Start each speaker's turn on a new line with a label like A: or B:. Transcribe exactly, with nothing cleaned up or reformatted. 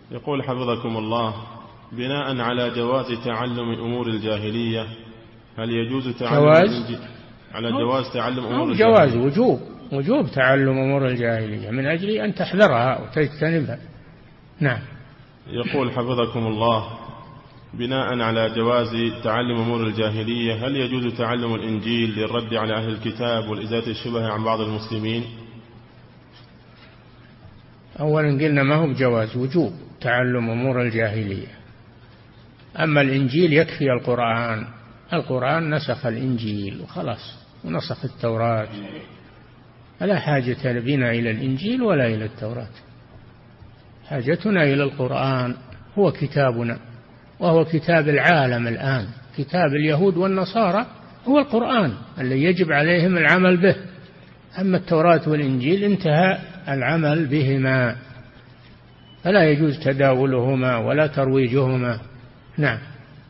A: يقول حفظكم الله: بناء على جواز تعلم أمور الجاهلية، هل يجوز تعلم
B: جواز
A: الإنجيل على جواز تعلم أمور
B: جواز
A: الجاهلية؟
B: وجوب وجوب تعلم أمور الجاهلية من أجل أن تحذرها وتجتنبها. نعم.
A: يقول حفظكم الله: بناء على جواز تعلم أمور الجاهلية، هل يجوز تعلم الإنجيل للرد على أهل الكتاب والإزالة الشبه عن بعض المسلمين؟
B: أولا قلنا ما هو بجواز، وجوب تعلم أمور الجاهلية. أما الإنجيل يكفي القرآن، القرآن نسخ الإنجيل وخلاص، ونسخ التوراة، فلا حاجة بنا إلى الإنجيل ولا إلى التوراة. حاجتنا إلى القرآن، هو كتابنا وهو كتاب العالم الآن. كتاب اليهود والنصارى هو القرآن الذي يجب عليهم العمل به. أما التوراة والإنجيل انتهى العمل بهما، فلا يجوز تداولهما ولا ترويجهما. نعم.